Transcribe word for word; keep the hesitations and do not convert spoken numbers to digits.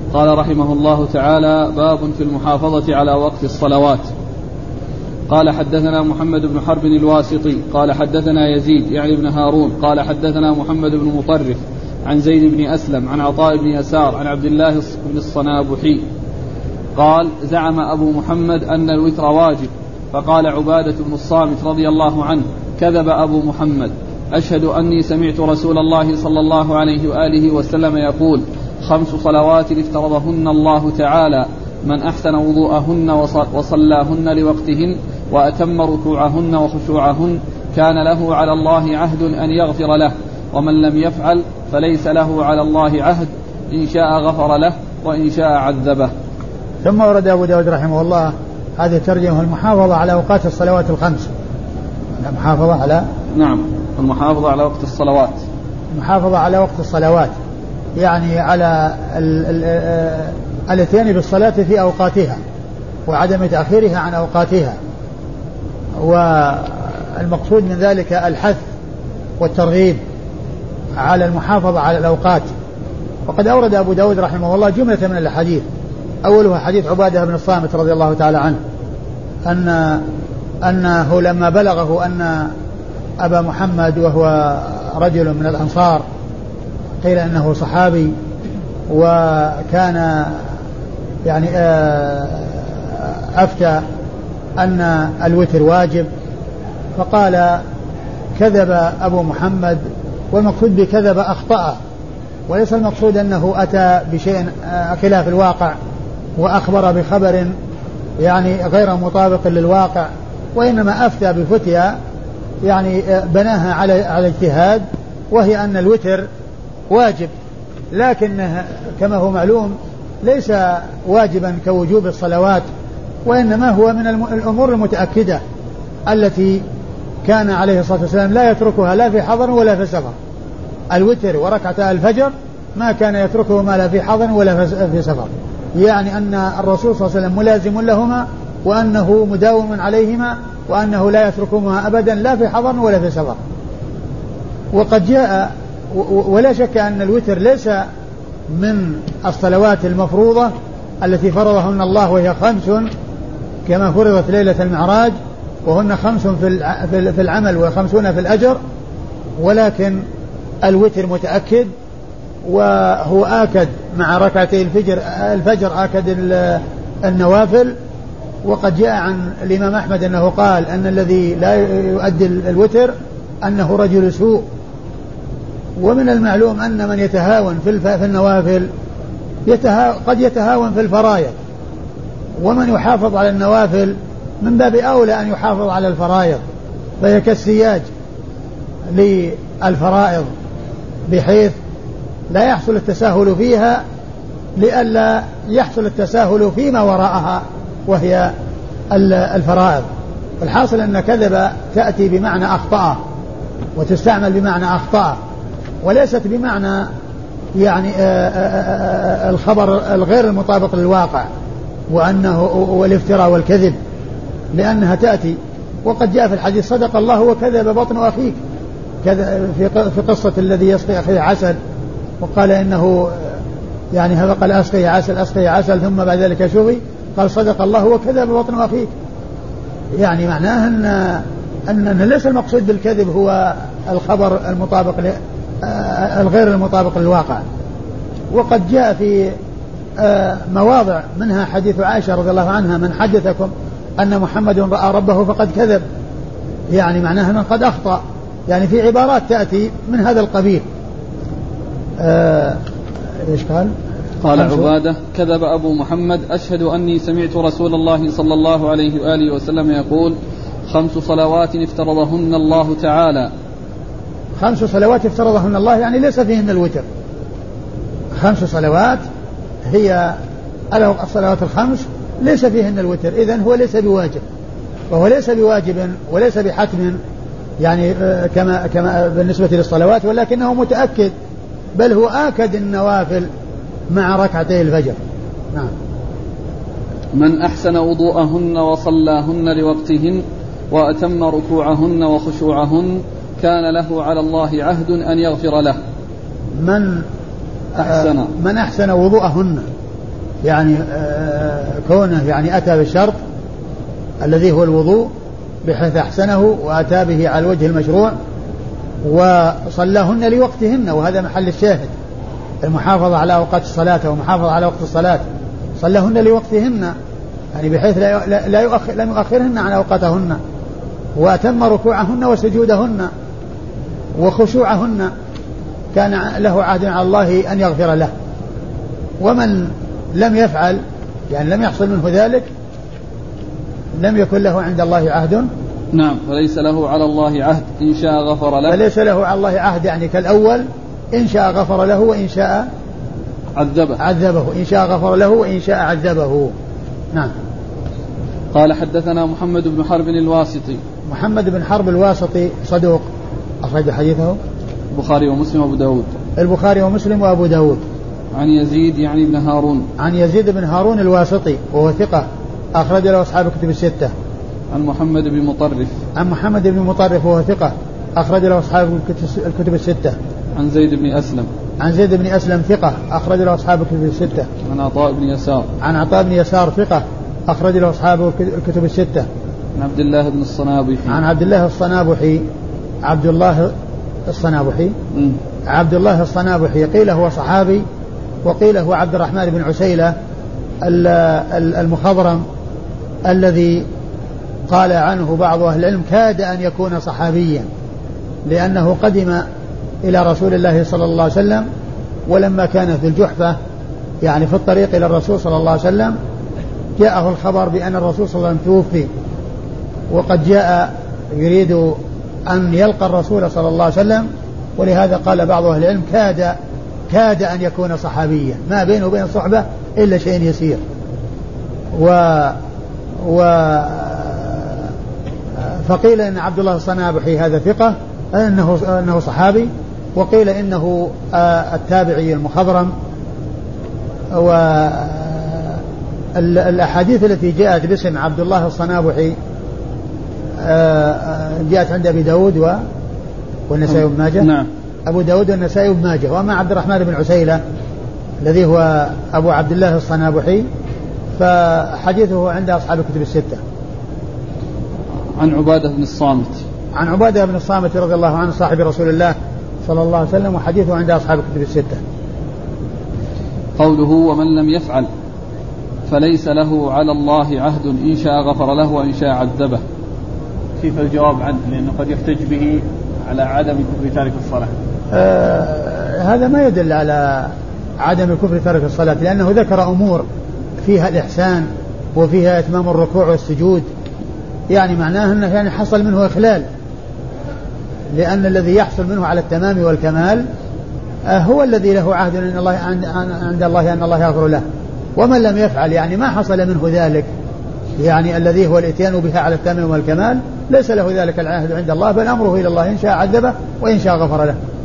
قال رحمه الله تعالى: باب في المحافظة على وقت الصلوات. قال: حدثنا محمد بن حرب الواسطي قال حدثنا يزيد يعني بن هارون قال حدثنا محمد بن مطرف عن زيد بن أسلم عن عطاء بن يسار عن عبد الله بن الصنابحي قال: زعم أبو محمد أن الوتر واجب، فقال عبادة بن الصامت رضي الله عنه: كذب أبو محمد، أشهد أني سمعت رسول الله صلى الله عليه وآله وسلم يقول: خمس صلوات افترضهن الله تعالى، من أحسن وضوءهن وصلاهن لوقتهن وأتم ركوعهن وخشوعهن كان له على الله عهد أن يغفر له، ومن لم يفعل فليس له على الله عهد، إن شاء غفر له وإن شاء عذبه. ثم ورد أبو داود رحمه الله هذه الترجمة: المحافظة على أوقات الصلوات الخمس. المحافظة على نعم المحافظة على وقت الصلوات، المحافظة على وقت الصلوات يعني على الاتيان بالصلاة في أوقاتها وعدم تأخيرها عن أوقاتها، والمقصود من ذلك الحث والترغيب على المحافظة على الأوقات. وقد أورد أبو داود رحمه الله جملة من الحديث، أولها حديث عبادة بن الصامت رضي الله تعالى عنه أن أنه لما بلغه أن أبا محمد وهو رجل من الأنصار قيل أنه صحابي وكان يعني أفتى أن الوتر واجب، فقال: كذب أبو محمد. والمقصود بكذب أخطأ، وليس المقصود أنه أتى بشيء خلاف الواقع وأخبر بخبر يعني غير مطابق للواقع، وإنما أفتى بفتيا يعني بناها على على اجتهاد، وهي أن الوتر واجب، لكنه كما هو معلوم ليس واجبا كوجوب الصلوات، وإنما هو من الأمور المتأكدة التي كان عليه الصلاة والسلام لا يتركها لا في حضر ولا في سفر. الوتر وركعتا الفجر ما كان يتركه ما لا في حضر ولا في سفر، يعني أن الرسول صلى الله عليه وسلم ملازم لهما، وأنه مداوم عليهما، وأنه لا يتركهما أبدا لا في حضر ولا في سفر. وقد جاء ولا شك أن الوتر ليس من الصلوات المفروضة التي فرضهن الله، وهي خمس كما فرضت ليلة المعراج، وهن خمس في العمل وخمسون في الأجر، ولكن الوتر متأكد وهو آكد مع ركعتي الفجر الفجر آكد النوافل. وقد جاء عن الإمام أحمد أنه قال أن الذي لا يؤدي الوتر أنه رجل سوء. ومن المعلوم أن من يتهاون في النوافل يتها قد يتهاون في الفرائض، ومن يحافظ على النوافل من باب أولى أن يحافظ على الفرائض، فهي كالسياج للفرائض بحيث لا يحصل التساهل فيها لئلا يحصل التساهل فيما وراءها وهي الفرائض. الحاصل أن كذب تأتي بمعنى أخطأ وتستعمل بمعنى أخطأ، وليست بمعنى يعني الخبر الغير المطابق للواقع وأنه والافتراء والكذب، لأنها تأتي. وقد جاء في الحديث: صدق الله وكذب بطن أخيك، في قصة الذي يسقي أخيه عسل وقال إنه يعني هذا قال أسقي عسل أسقي عسل ثم بعد ذلك شوي، قال: صدق الله وكذب بطن أخيك. يعني معناه أن أن ليس المقصود بالكذب هو الخبر المطابق الغير المطابق للواقع. وقد جاء في مواضع منها حديث عائشة رضي الله عنها: من حدثكم أن محمد رأى ربه فقد كذب، يعني معناها من قد أخطأ، يعني في عبارات تأتي من هذا القبيل. إيش قال؟ قال عبادة: كذب أبو محمد، أشهد أني سمعت رسول الله صلى الله عليه وآله وسلم يقول: خمس صلوات افترضهن الله تعالى. خمس صلوات افترضهن الله يعني ليس فيهن الوتر. خمس صلوات هي الصلوات الخمس ليس فيهن الوتر، إذن هو ليس بواجب، وهو ليس بواجب وليس بحتم يعني كما كما بالنسبة للصلوات، ولكنه متأكد، بل هو آكد النوافل مع ركعتي الفجر. نعم. من أحسن وضوءهن وصلاهن لوقتهن وأتم ركوعهن وخشوعهن كان له على الله عهد أن يغفر له. من أحسن من أحسن وضوءهن يعني كونه يعني أتى بالشرط الذي هو الوضوء بحيث أحسنه وأتى به على الوجه المشروع وصلاهن لوقتهن، وهذا محل الشاهد، المحافظة على أوقات الصلاة ومحافظة على وقت الصلاة، صلاهن لوقتهن يعني بحيث لا يؤخر لم يؤخرهن عن أوقاتهن، وأتم ركوعهن وسجودهن وخشوعهن، كان له عهد على الله أن يغفر له. ومن لم يفعل يعني لم يحصل منه ذلك لم يكن له عند الله عهد. نعم. فليس له على الله عهد إن شاء غفر له. فليس له على الله عهد يعني كالأول، إن شاء غفر له وإن شاء عذبه. عذبه إن شاء غفر له وإن شاء عذبه. نعم. قال حدثنا محمد بن حرب الواسطي. محمد بن حرب الواسطي صدوق أخرج حديثه البخاري ومسلم وأبو داود. البخاري ومسلم وأبو داود. عن يزيد يعني بن هارون. عن يزيد بن هارون الواسطي وهو ثقة أخرج له أصحاب الكتب الستة. عن محمد بن مطرف. عن محمد بن مطرف وهو ثقة أخرج له أصحاب الكتب الستة. عن زيد بن أسلم. عن زيد بن أسلم ثقة أخرج له أصحاب الكتب الستة. عن عطاء بن يسار. عن عطاء بن يسار ثقة أخرج له أصحاب الكتب الستة. عن عبد الله بن الصنابحي. عن عبد الله الصنابحي. عبد الله الصنابحي. م. عبد الله الصنابحي قيل هو صحابي وقيل هو عبد الرحمن بن عسيلة المخضرم الذي قال عنه بعض أهل العلم كاد أن يكون صحابيا، لأنه قدم إلى رسول الله صلى الله عليه وسلم، ولما كان في الجحفة يعني في الطريق إلى الرسول صلى الله عليه وسلم جاءه الخبر بأن الرسول صلى الله عليه وسلم توفي، وقد جاء يريد أن يلقى الرسول صلى الله عليه وسلم، ولهذا قال بعض أهل العلم كاد كاد أن يكون صحابيا، ما بينه وبين الصحبة إلا شيء يسير. و, و فقيل إن عبد الله الصنابحي هذا ثقة أنه, أنه صحابي، وقيل إنه التابعي المخضرم. والأحاديث التي جاءت باسم عبد الله الصنابحي جاءت عند أبي داود والنسائي بن ماجه. نعم. أبو داود والنسائي بن ماجه. وأما عبد الرحمن بن عسيلة الذي هو أبو عبد الله الصنابحي فحديثه عند أصحاب الكتب الستة. عن عبادة بن الصامت. عن عبادة بن الصامت رضي الله عنه صاحب رسول الله صلى الله عليه وسلم، وحديثه عند أصحاب الكتب الستة. قوله ومن لم يفعل فليس له على الله عهد إن شاء غفر له وإن شاء عذبه، كيف الجواب عنه؟ لأنه قد يحتج به على عدم كفر تارك الصلاة. آه هذا ما يدل على عدم الكفر تارك الصلاة، لأنه ذكر أمور فيها الإحسان وفيها إتمام الركوع والسجود، يعني معناه أنه يعني حصل منه إخلال، لأن الذي يحصل منه على التمام والكمال آه هو الذي له عهد عند الله عند الله أن الله يغفر له. ومن لم يفعل يعني ما حصل منه ذلك، يعني الذي هو الاتيان بها على التمام والكمال ليس له ذلك العهد عند الله، بل أمره إلى الله إن شاء عذبه وإن شاء غفر له.